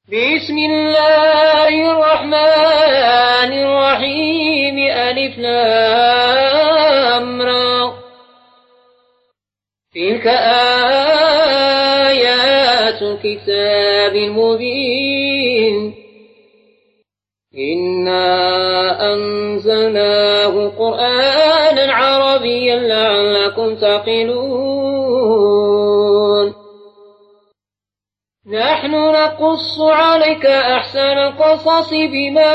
بسم الله الرحمن الرحيم. ألف لام را. تلك آيات الكتاب المبين. إنا أنزلناه قرآنا عربيا لعلكم تعقلون. نحن نقص عليك أحسن القصص بما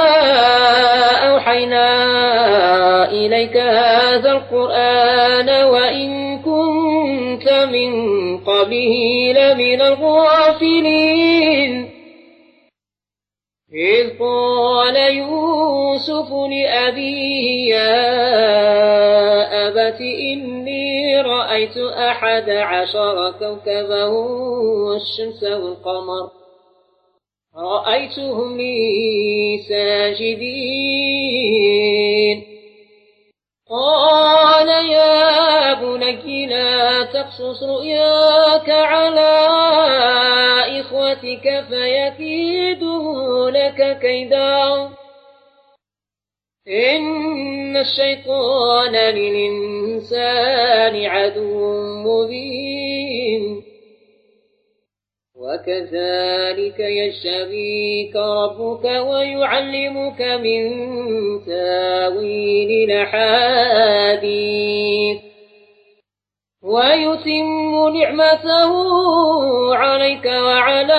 أوحينا إليك هذا القرآن وإن كنت من قبله لمن الغافلين. إذ قال يوسف لأبيه يا أبت إني رأيت 11 كوكبا والشمس والقمر رأيتهم لي ساجدين. قال يا بني لا تقصص رؤياك على إخوتك فيكيدوا لك كيدا إن الشيطان للإنسان عدو مبين. وكذلك يجتبيك ربك ويعلمك من تاويل الأحاديث ويتم نعمته عليك وعلى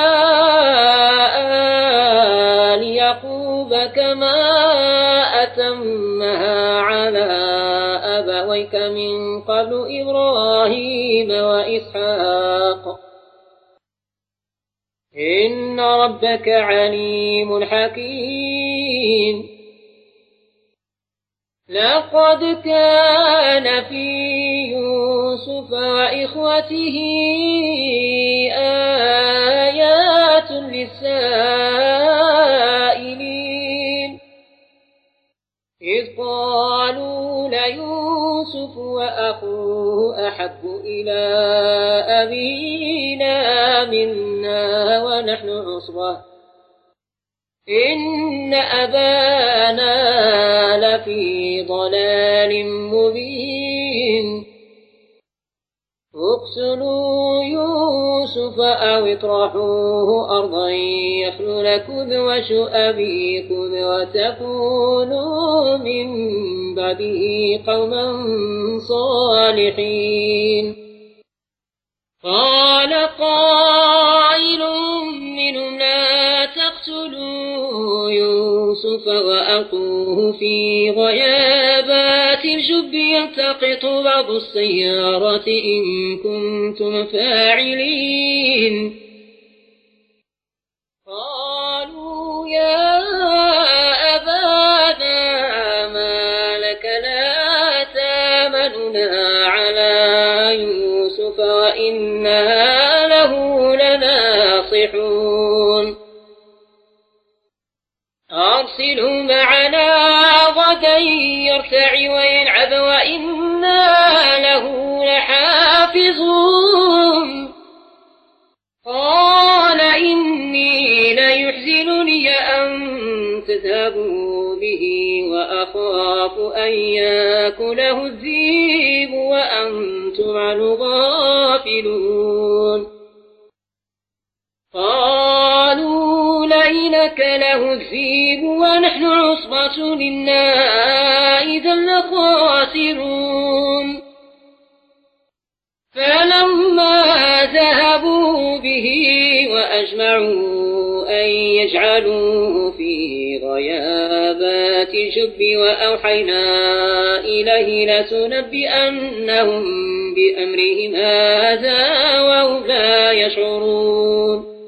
آل يعقوب كما أتمها على أبويك من قبل إبراهيم وإسحاق إن ربك عليم حكيم. لقد كان في يوسف وإخوته آيات للسائلين إذ قالوا ليوسف وأخوه أحب إلى أبينا منا ونحن عصبة إن أبانا لفي ضلال مبين. اقتلوا يوسف أو اطرحوه أرضا يخل لكم وجه أبيكم وتكونوا من بعده قوما صالحين. قال قائل منهم لا تقتلوا يوسف وألقوه في غيابات الجب يلتقط بعض السيارة إن كنتم فاعلين. قالوا يا أبانا ما لك لا تامننا على يوسف وإنا له لناصحون. أرسله معنا غدا يرتع ويلعب وإنا له لحافظون. قال إني ليحزنني أن تذهبوا به وأخاف أن يأكله الذئب وأنتم عنه غافلون. قالوا لئن أكله الذئب ونحن عصبة إنا إذا لخاسرون. فلما ذهبوا به وأجمعوا أن يجعلوه في غيابات الجب وأوحينا إليه لتنبئنهم بأمرهم هذا وهم لا يشعرون.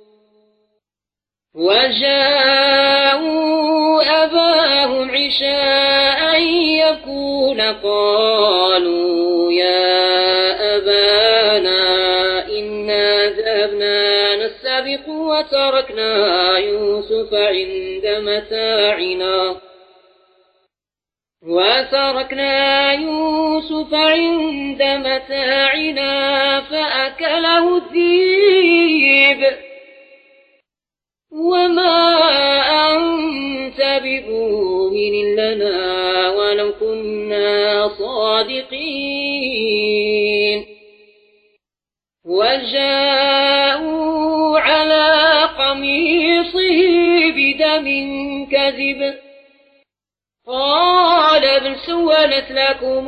وجاءوا أباهم عشاء يبكون قالوا يا أبانا إنا ذهبنا نستبق وتركنا يوسف عند متاعنا فأكله الذئب وما أنت بمؤمن لنا ولو كنا صادقين وجاءوا على قميصه بدم كذب قال بل سولت لكم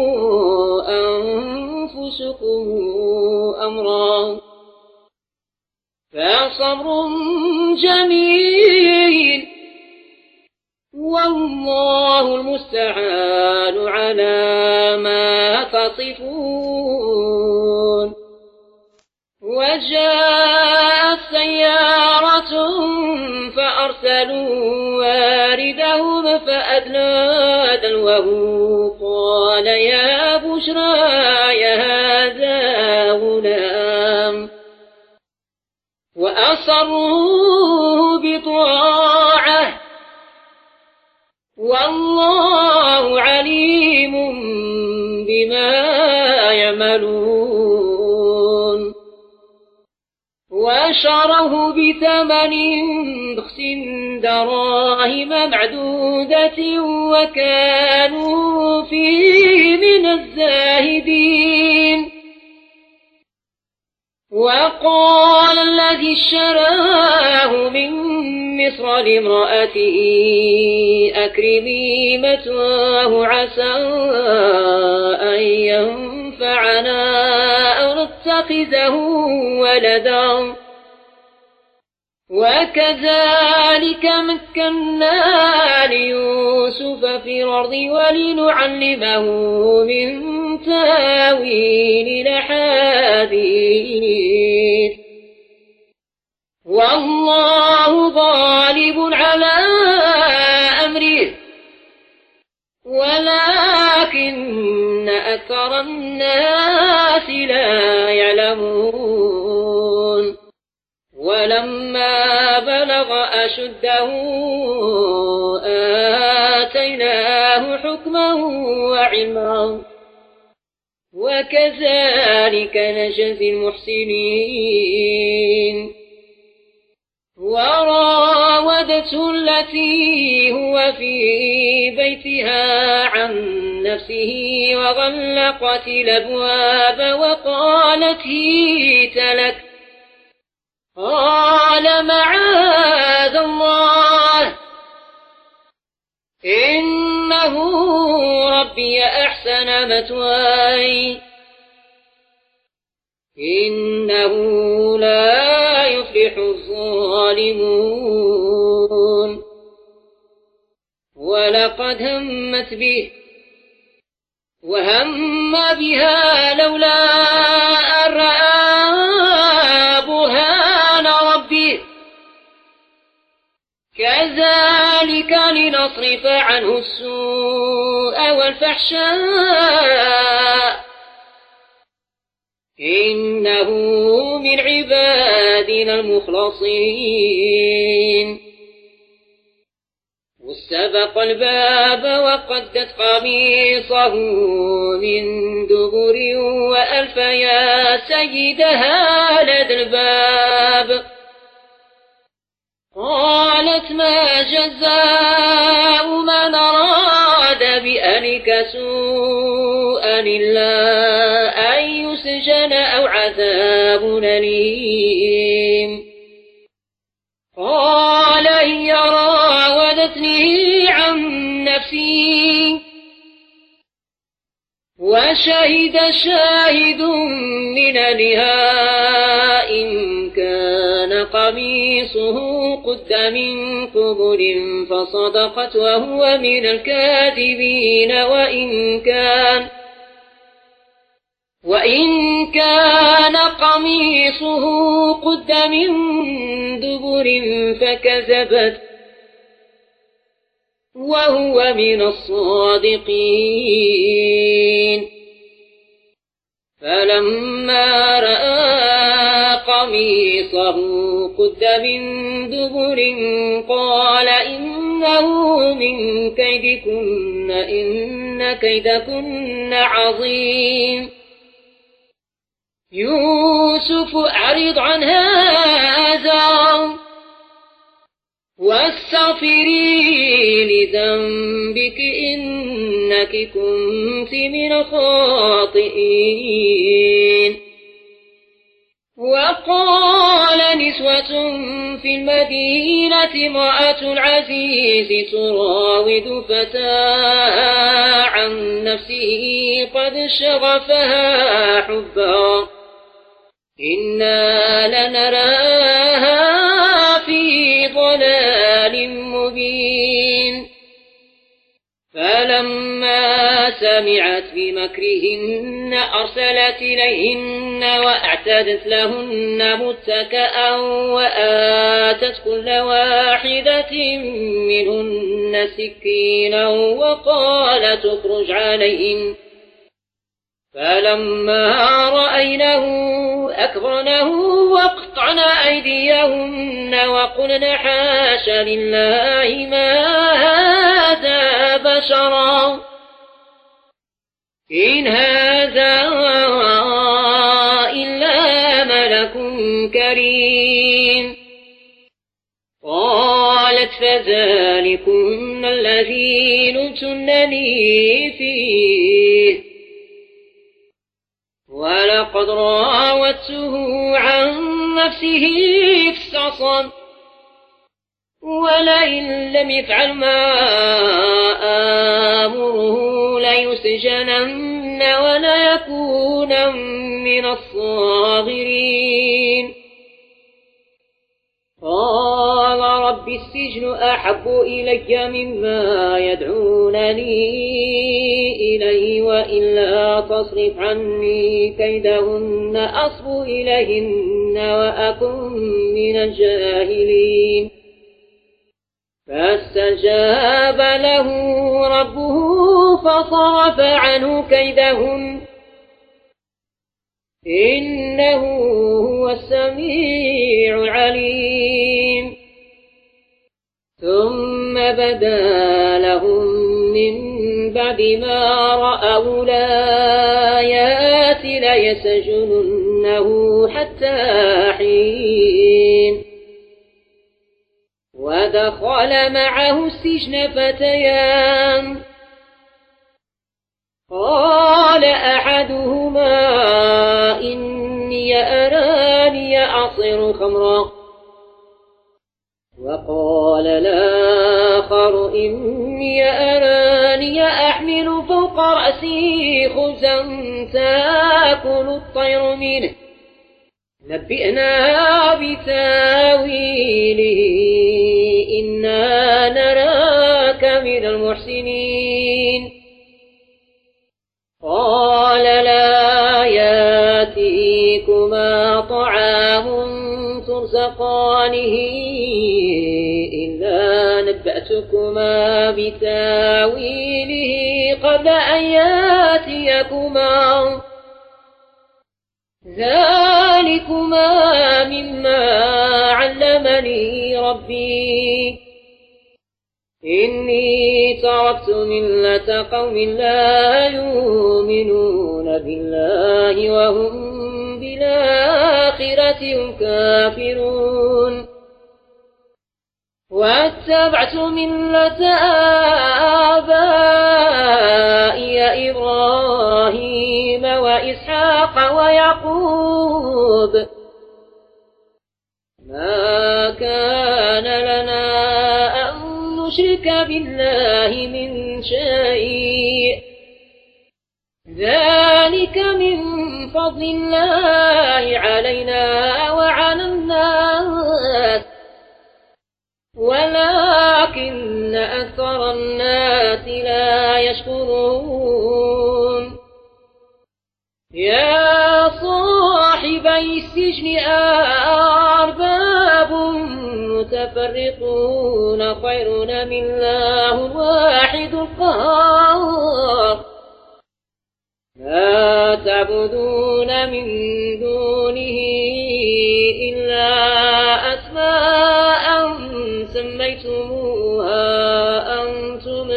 أنفسكم أمرا فصبر جميل والله المستعان على ما تصفون وجاءت سيارة فأرسلوا واردهم فأدلى دلوه قال يا بشرى يا هذا غلام وأصروا بضاعة والله عليم بما يعملون وشره بثمن بخس دراهم معدودة وكانوا فيه من الزاهدين وقال الذي اشتراه من مصر لامرأته أكرمي مثواه عسى أن ينفعنا أو نتخذه ولدا وكذلك مكنا ليوسف في الأرض ولنعلمه من تاويل الأحاديث والله غالب على أمره ولكن أكثر الناس لا يعلمون ولما بلغ أشده آتيناه حكما وعلما وكذلك نجزي المحسنين وراودته التي هو في بيتها عن نفسه وغلقت الأبواب وقالت هيت لك قال معاذ الله إنه ربي أحسن مثواي إنه لا يفلح الظالمون ولقد همت به وهم بها لولا أن رأى برهان ربه كذلك لنصرف عنه السوء والفحشاء إنه من عبادنا المخلصين واستبق الباب وقدت قميصه من دبر وألف يا سيدها لدى الباب قالت ما جزاء من أراد بأهلك سوءا إلا أن يسجن أو عذاب أليم قال هي راودتني عن نفسي وشهد شاهد من أهلها إن كان قميصه قد من قبل فصدقت وهو من الكاذبين وإن كان قميصه قد من دبر فكذبت وهو من الصادقين فلما رأى قميصه قد من دبر قال إنه من كيدكن إن كيدكن عظيم يوسف أعرض عن هذا واستغفري لذنبك إنك كنت من الخاطئين. وقال نسوة في المدينة امرأة العزيز تراود فتاها عن نفسه قد شغفها حبا إنا لنراها في ضلال مبين. فلما سمعت بمكرهن أرسلت إليهن وأعتدت لهن متكأ وآتت كل واحدة منهن سكينا وقالت اخرج عليهن. فلما رأينه أكبرنه وقطعن أيديهن وقلن حاش لله ما هذا بشرا إن هذا إلا ملك كريم. قالت فذلكن الذي لمتنني فيه ولقد راودته عن نفسه فاستعصم ولئن لم يفعل ما آمره ليسجنن وليكون من الصاغرين. قال رب السجن أحب إلي مما يدعونني إليه وإلا تصرف عني كيدهن أصب إليهن وأكن من الجاهلين. فاستجاب له ربه فصرف عنه كيدهن إنه هو السميع العليم. ثم بدا لهم من بعد ما رأوا الآيات ليسجننه حتى حين. ودخل معه السجن فتيان قال أحدهما إني أراني أعصر خمرا وقال الآخر إني أراني أحمل فوق رأسي خبزا تأكل الطير منه نبئنا بتاويله إنا نراك من المحسنين. قال لا يأتيكما طعام ترزقانه إلا نبأتكما بتاويله قبل أن يأتيكما ذلكما مما علمني ربي إني تركت ملة قوم لا يؤمنون بالله وهم بالآخرة هم كافرون واتبعت ملة آبائي إبراهيم وإسحاق ويعقوب ما كان لنا أن نشرك بالله من شيء ذلك من فضل الله علينا وعلى الناس ولكن أكثر الناس لا يشكرون. يا صاحبي السجن أرباب متفرقون خير من الله الواحد القهار لا تعبدون من دونه إلا أسماء سميتموها أنتم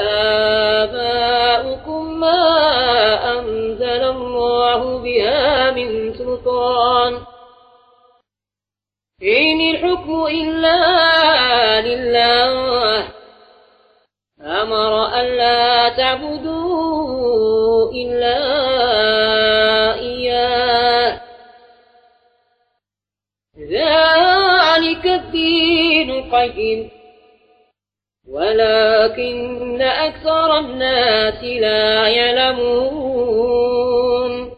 وآباؤكم ما أنزل الله بها من سلطان إن الحكم الحكم إلا لله أمر ألا تعبدوا إلا إياه ذلك الدين القيم ولكن أكثر الناس لا يعلمون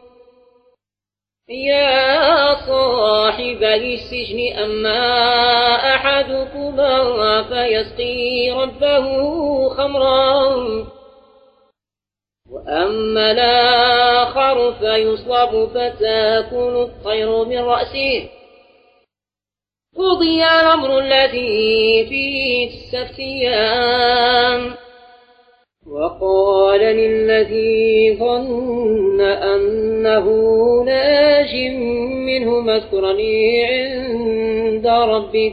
يا صاحبي السجن أما أحدكما فيسقي ربه خمرا وأما الآخر فيصلب فتأكل الطير من رأسه قضي الأمر الذي فيه تستفتيان وقال للذي ظن أنه ناج منه اذكرني عند ربك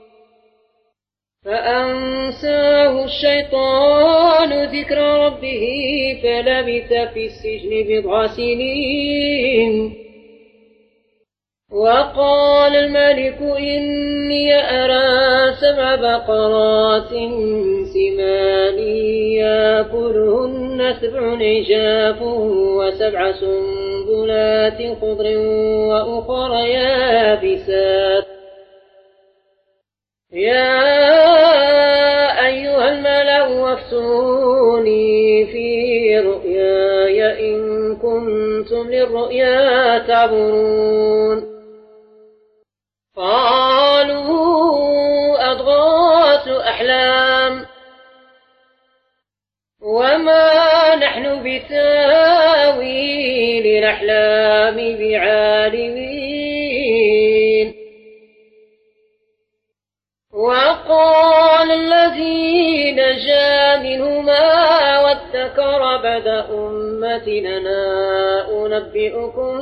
فأنساه الشيطان ذكر ربه فلبث في السجن بضع سنين وقال الملك إني أرى 7 بقرات سمان يأكلهن 7 عجاف و7 سنبلات خضر وأخر يابسات يا أيها الملأ وافتوني في رؤياي إن كنتم للرؤيا تعبرون قالوا أضغاث أحلام وما نحن بتاويل الأحلام بعالمين وقال الذي نجا منهما وادكر بعد أمة لنا أنبئكم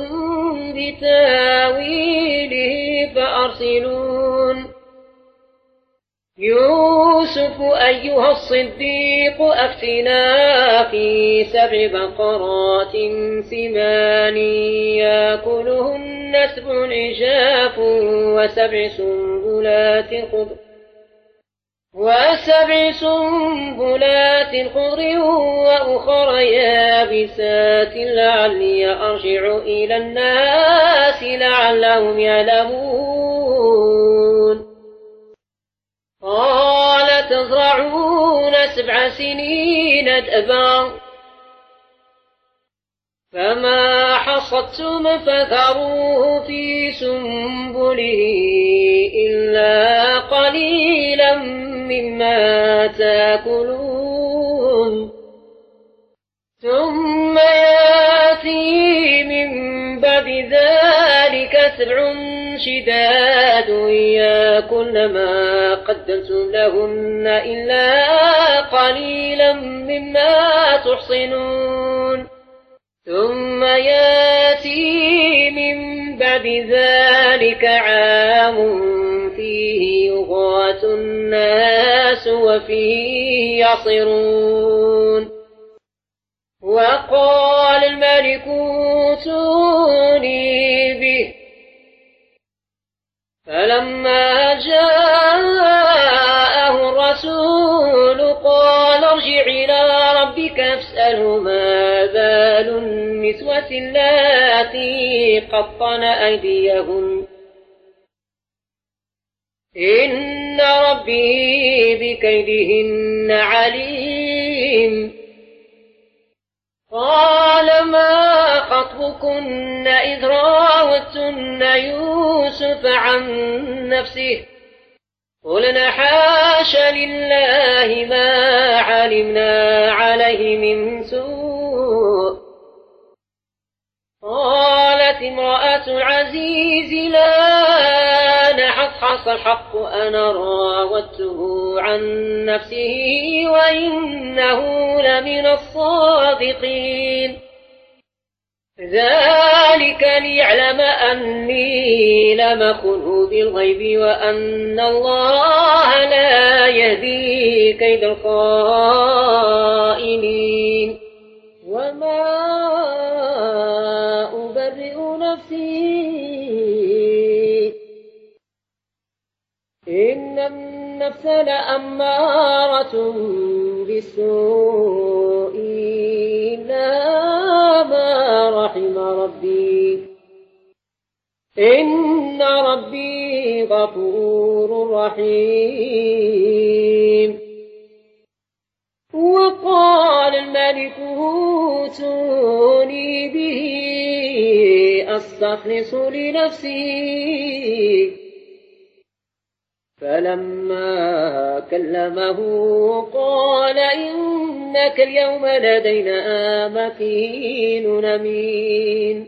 بتاويله فأرسلون يوسف أيها الصديق أفتنا في 7 بقرات سمان يأكلهن 7 عجاف و7 سنبلات خضر وأخر يابسات لعلي أرجع إلى الناس لعلهم يعلمون قال تزرعون 7 سنين دأبا فما حصدتم فذروه في سنبله إلا قليلا مما تأكلون ثم يأتي من بعد ذلك 7 شداد يأكلن ما قدمتم لهن إلا قليلا مما تحصنون ثم يأتي من بعد ذلك عام فيه يغاث الناس وفيه يعصرون وقال الملك ائتوني به فلما جاءه الرسول قال ارجع إلى ربك فاسأله ما بال النسوة اللاتي قطن أيديهن إن ربي بكيدهن عليم قال ما خطبكن إذ راوتن يوسف عن نفسه قلنا حاش لله ما علمنا عليه من سوء قالت امرأة العزيز لا نحصحص الحق أنا راودته عن نفسه وإنه لمن الصادقين ذلك ليعلم أني لم أخنه بالغيب وأن الله لا يهدي كيد الخائنين وما أبرئ نفسي إن النفس لأمارة بالسوء إلا ما رحم ربي إن ربي غفور رحيم. وقال الملك اوتوني به أستخلص لنفسي فلما كلمه قال إنك اليوم لدينا مكين أمين.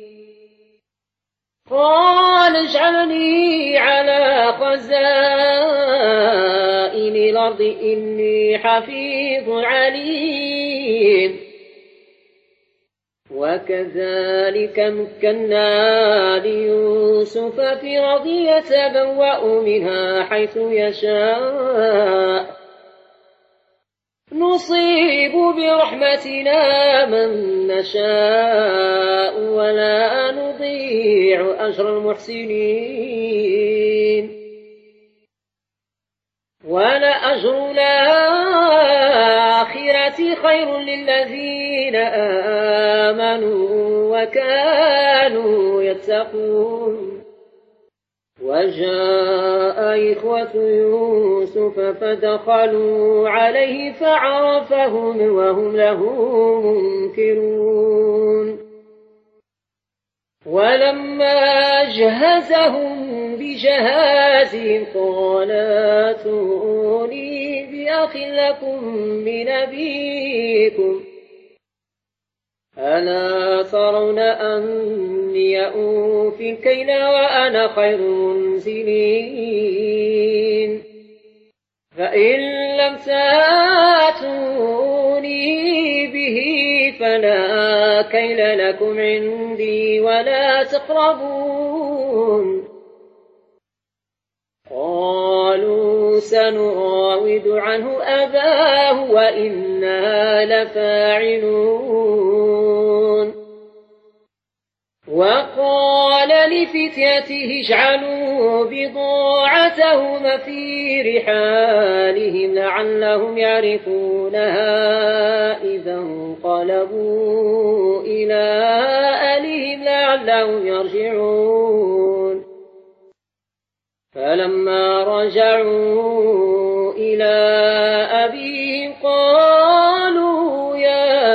قال اجعلني على خزائن الأرض إني حفيظ عليم. وكذلك مكنا ليوسف في الأرض يتبوأ منها حيث يشاء نصيب برحمتنا من نشاء ولا نضيع أجر المحسنين. ولأجر الآخرة خير للذين آمنوا وكانوا يتقون. وجاء إخوة يوسف فدخلوا عليه فعرفهم وهم له منكرون. ولما جهزهم بجهازهم قال ائتوني بأخ لكم من أبيكم ألا ترون أني أوفي الكيل وأنا خير منزلين. فإن لم تأتوني به فلا كيل لكم عندي ولا تقربون. قالوا سنراود عنه أباه وإنا لفاعلون. وقال لفتيته اجعلوا بضاعتهم في رحالهم لعلهم يعرفونها إذا انقلبوا إلى أهلهم لعلهم يرجعون. فلما رجعوا إلى أبيهم قالوا يا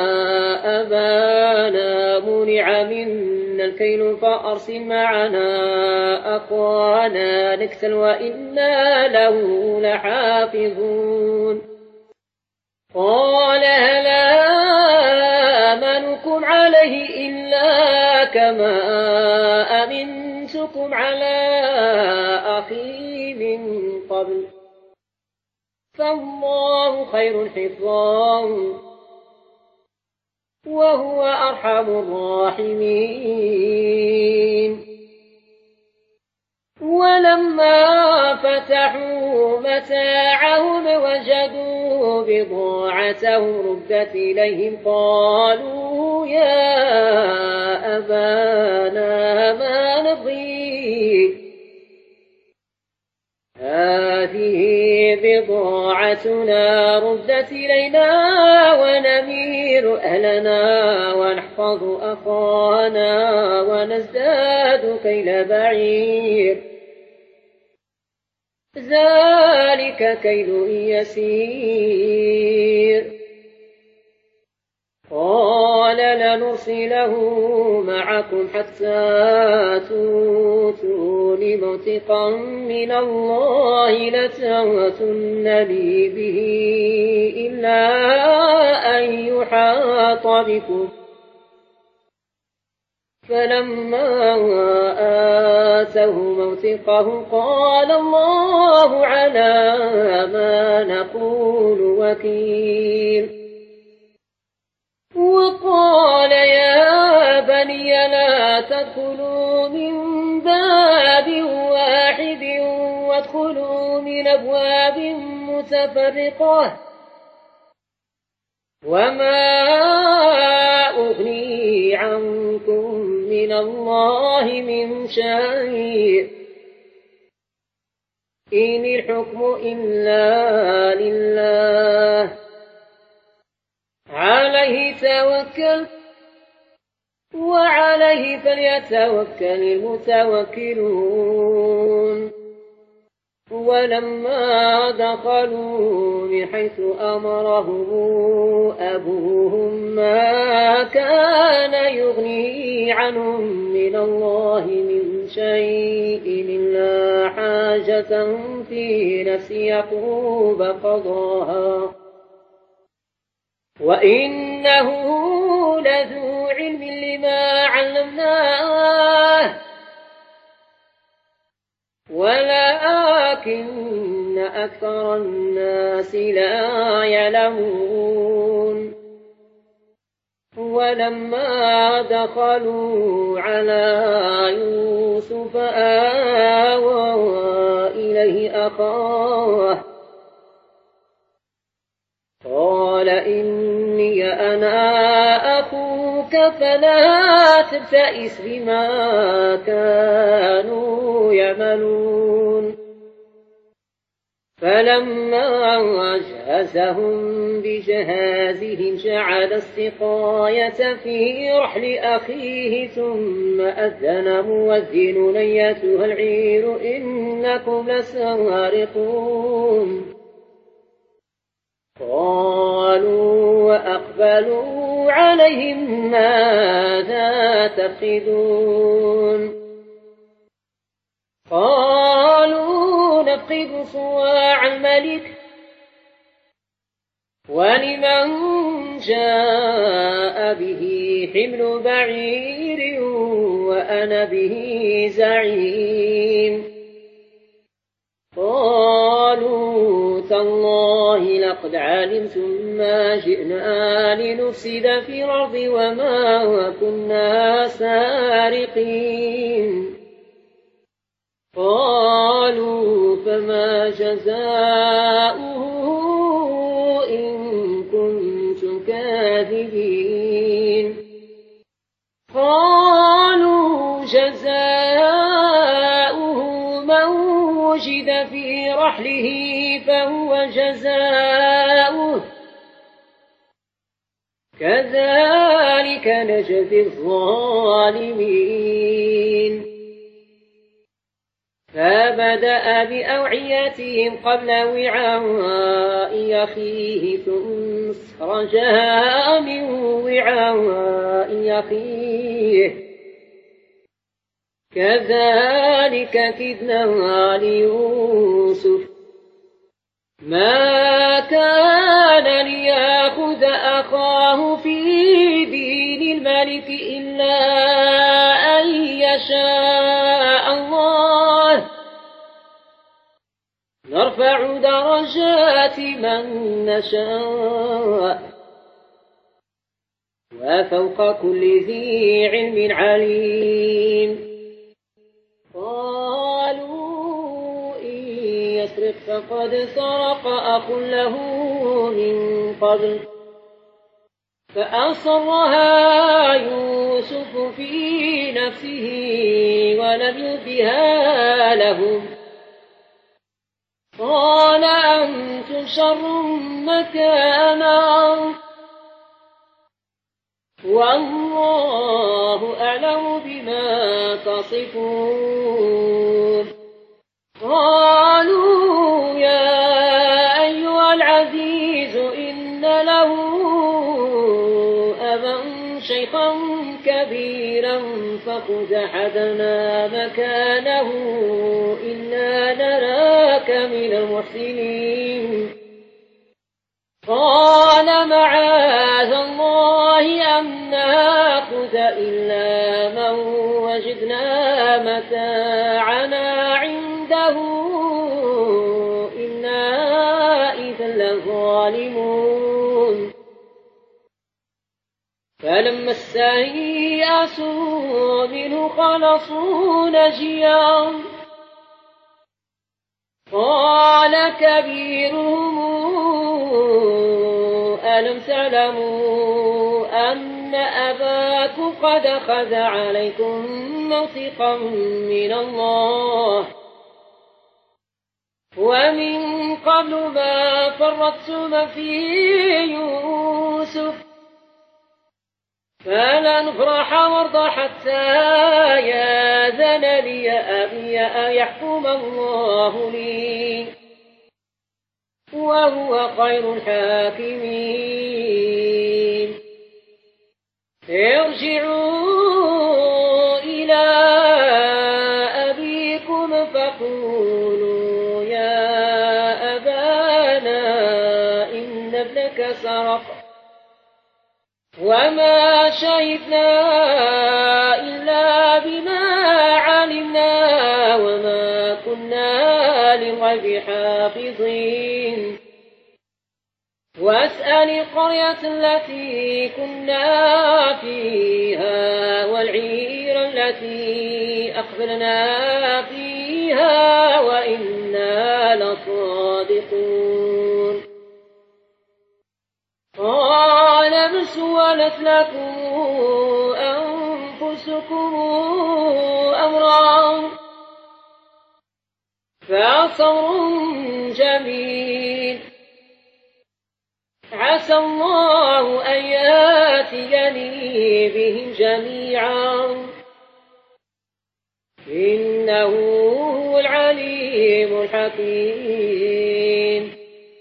أبانا منع منا الكيل فأرسل معنا أخانا نكتل وإنا له لحافظون. قال هل آمنكم عليه إلا كما أمنتكم على أخي من قبل فالله خير حفظا وهو أرحم الراحمين. ولما فتحوا متاعهم وجدوا بضاعتهم ردت إليهم قالوا يا أبانا ما نبغي هذه بضاعتنا ردت إلينا ونمير أهلنا ونحفظ أخانا ونزداد كيل بعير ذلك كيل يسير. قال لنرسله معكم حتى توتون موثقا من الله لتموتن لي به إلا أن يحاط بكم. فلما آتوه موثقه قال الله على ما نقول وكيل. وقال يا بني لا تدخلوا من باب واحد وادخلوا من أبواب متفرقة وما أغني عنكم من الله من شيء إن الحكم إلا لله عليه توكل وعليه فليتوكل المتوكلون ولما دخلوا من حيث أمرهم أبوهم ما كان يغني عنهم من الله من شيء إلا حاجة في نفس يعقوب قضاها وإنه لذو علم لما علمناه ولكن أكثر الناس لا يعلمون ولما دخلوا على يوسف آوى إليه أخاه قال إني أنا أخوك فلا تبتئس بما كانوا يعملون فلما جهزهم بجهازهم جعل السقاية في رحل أخيه ثم أذن مؤذن أيتها العير إنكم لسارقون قالوا وأقبلوا عليهم ماذا تفقدون قالوا نفقد صواع الملك ولمن جاء به حمل بعير وأنا به زعيم قالوا تالله لقد علمتم ما جئنا لنفسد في الأرض وما كنا سارقين قالوا فما جزاؤه إن كنتم كاذبين قالوا جزاؤه من وجد في رحله فهو جزاؤه كذلك نجزي الظالمين فبدأ بأوعيتهم قبل وعاء أخيه ثم استخرجها من وعاء أخيه كذلك كدنا ليوسف ما كان ليأخذ أخاه في دين الملك إلا أن يشاء الله نرفع درجات من نشاء وفوق كل ذي علم عليم قالوا إن يسرق فقد سرق أخ له من قبل فأصرها يوسف في نفسه ولم يبدها لهم قال أنتم شر مكانا والله أعلم بما تصفون قالوا يا أيها العزيز إن له أبا شيخا كبيرا فخذ أحدنا مكانه إنا نراك من المحسنين قال معاذ الله أن نأخذ إلا من وجدنا متاعنا عنده إنا إذا لظالمون فلما استيأسوا منه خلصوا نجيا قال كبيرهم ألم تعلموا أن أباكم قد أخذ عليكم موثقا من الله ومن قبل ما فرطتم في يوسف فلن أفرح وارضى حتى يأذن لي أبي أن يحكم الله لي وهو خير الحاكمين. ارجعوا إلى أبيكم فقولوا يا أبانا إن ابنك سرق وما شهدنا إلا بما علمنا وما كنا للغيب حافظين. واسأل القرية التي كنا فيها والعير التي أقبلنا فيها وإنا لصادقون. قال بل سولت لكم أنفسكم أمرا فصبر جميل عسى الله أن يأتيني بهم جميعا إنه هو العليم الحكيم.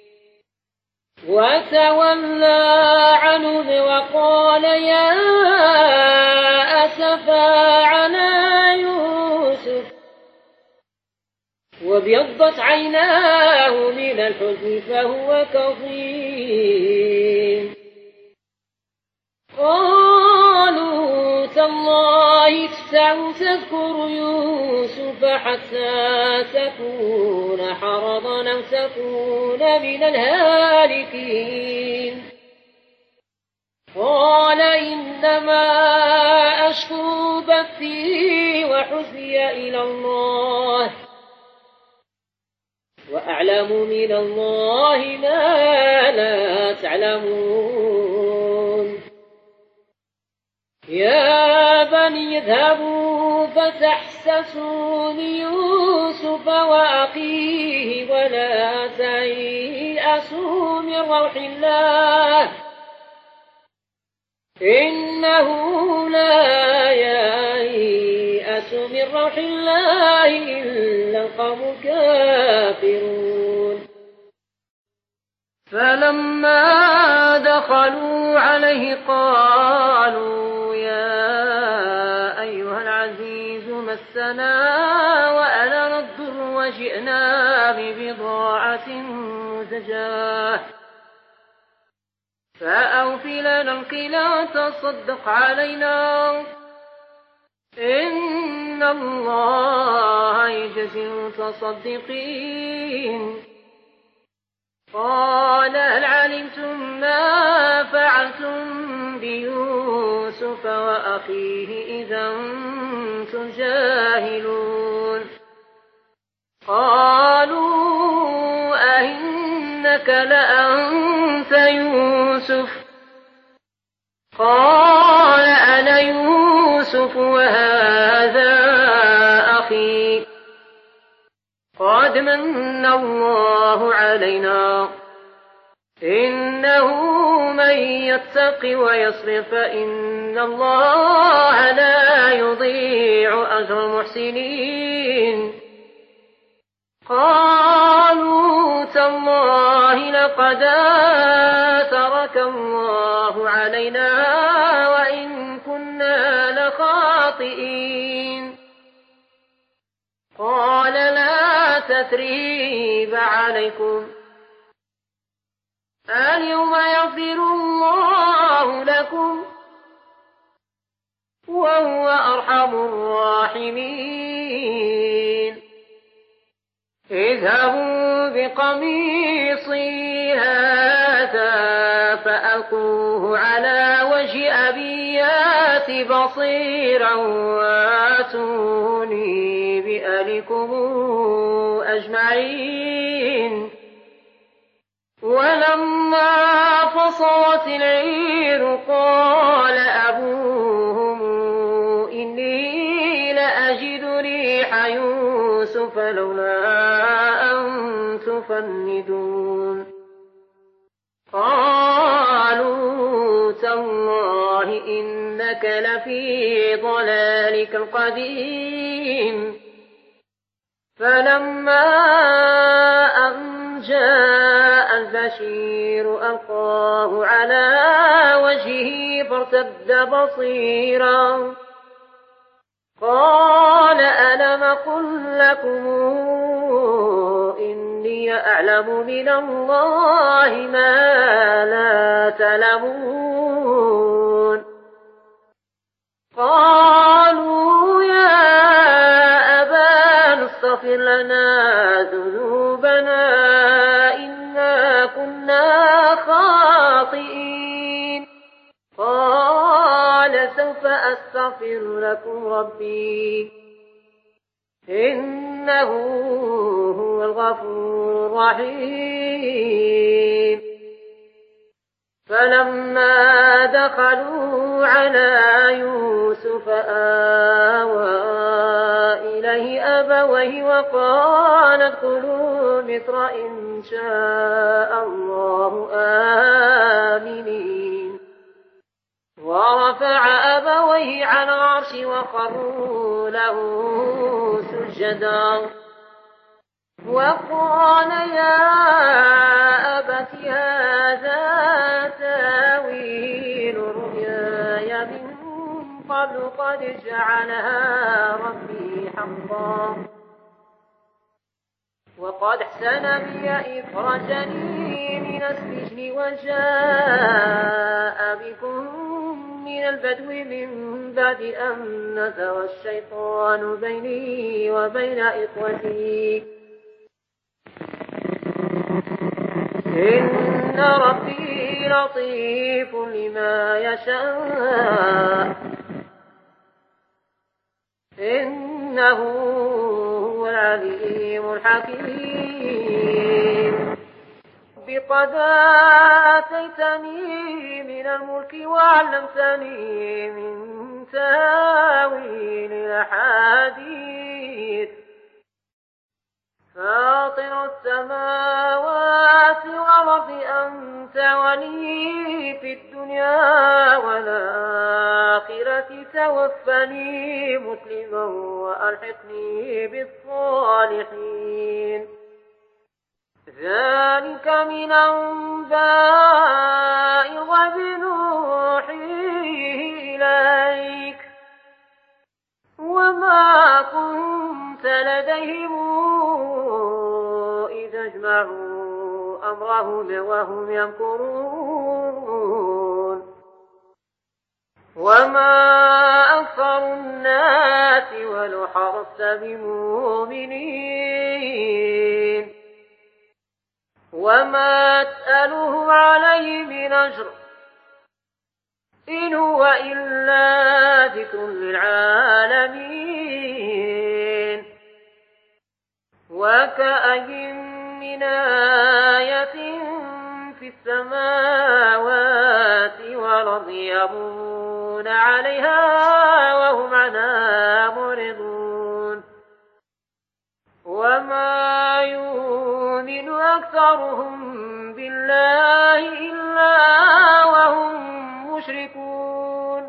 وتولى عنهم وقال يا أسفا على يوسف وابيضت عيناه من الحزن فهو كظيم. قالوا تالله تذكر يوسف حتى تكون حرضا أو تكون من الهالكين. قال إنما أشكو بثي وحزني إلى الله وأعلم من الله ما لا تعلمون. يا بني اذهبوا فتحسسوا من يوسف وأخيه ولا تيأسوا من روح الله إنه لا ييأس من روح الله إلا القوم الكافرون. فلما دخلوا عليه قالوا يا أيها العزيز مسنا وألنا الضر وجئنا ببضاعة مزجاة فأوف لنا الكيل تصدق علينا إن الله يجزي المتصدقين. قال هل علمتم ما فعلتم بيوسف وأخيه إذا أنتم جاهلون. قالوا أئنك لأنت يوسف قال أنا يوسف وهذا أخي قد من الله علينا إنه من يتق ويصبر فإن الله لا يضيع أجر المحسنين. قالوا تالله لقد آثرك الله علينا وإن كنا لخاطئين. قال لا تثريب عليكم اليوم يغفر الله لكم وهو أرحم الراحمين. اذهبوا بقميصي هذا فألقوه على وجه أبي يأت بصيرا واتوني بأهلكم أجمعين. ولما فصلت العير قال أبوهم إني لأجد ريح يوسف لولا أن يفندون قالوا تالله إنك لفي ضلالك القديم فلما أن جاء البشير ألقاه على وجهه فارتد بصيرا قال ألم قل لكم إني أعلم من الله ما لا تعلمون قالوا يا أبانا استغفر لنا ذنوبنا إنا كنا خاطئين قال سوف أستغفر لكم ربي إنه هو الغفور الرحيم فلما دخلوا على يوسف آوى إليه أبويه وقال ادخلوا مصر إن شاء الله آمنين ورفع أبويه على العرش وخروا له سجدا وقال يا أبت هذا تاويل رؤياي من قبل قد جعلها ربي حقا وقد أحسن بي إذ أخرجني من السجن وجاء بكم من البدو من بعد أن نزغ الشيطان بيني وبين إخوتي إن ربي لطيف لما يشاء إنه هو العليم الحكيم بقد آتيتني من الملك وعلمتني من تاويل الأحاديث فاطر السماوات والأرض أنت ولي في الدنيا والآخرة توفني مسلما وألحقني بالصالحين ذلك من أنباء الغيب نوحيه إليك وما كنت لديهم إذا اجمعوا أمرهم وهم يمكرون وما أكثر الناس ولو حرصت بمؤمنين وما تسألهم عليه من أجر إن هو إلا ذكر للعالمين وكأين من آية في السماوات والأرض يمرون عليها وهم عنها معرضون وما يؤمن أكثرهم بالله إلا وهم مشركون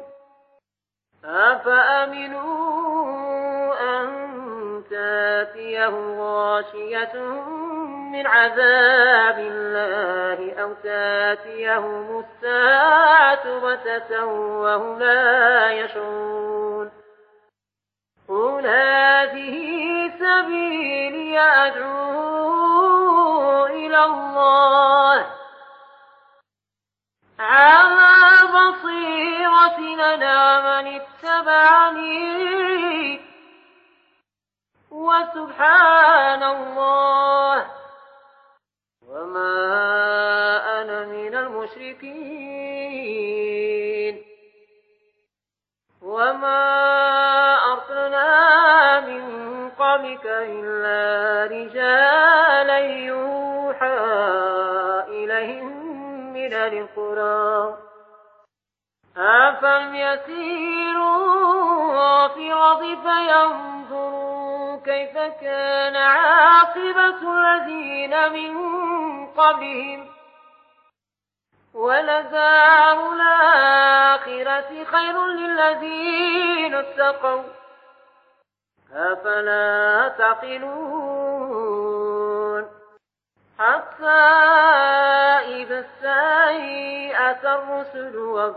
أفأمنوا أن تأتيهم غاشية من عذاب الله أو تأتيهم الساعة بغتة وهم لا يشعرون قل هذه سبيلي أدعو إلى الله على بصيرة أنا من اتبعني وسبحان الله وما أنا من المشركين وما أرسلنا من قبلك إلا رجالا يوحى إليهم من القرى أفلم يسيروا في الأرض فينظروا كيف كان عاقبة الذين من قبلهم ولدار الآخرة خير للذين اتقوا أفلا تعقلون حتى إذا استيأس الرسل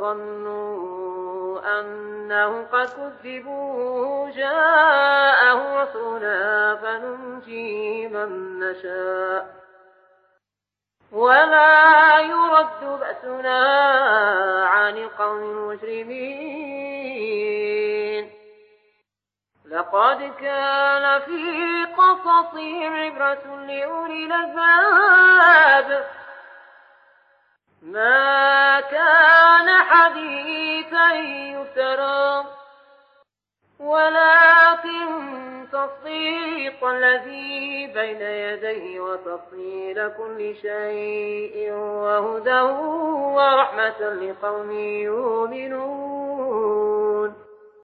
وظنوا أنهم قد كذبوا جاءهم رسولنا فننجي من نشاء ولا يرد بأسنا عن القوم المجرمين لقد كان في قصصهم عبرة لأولي الألباب ما كان حديثا يفترى ولكن تصديق الذي بين يديه وتفصيل كل شيء وهدى ورحمة لقوم يؤمنون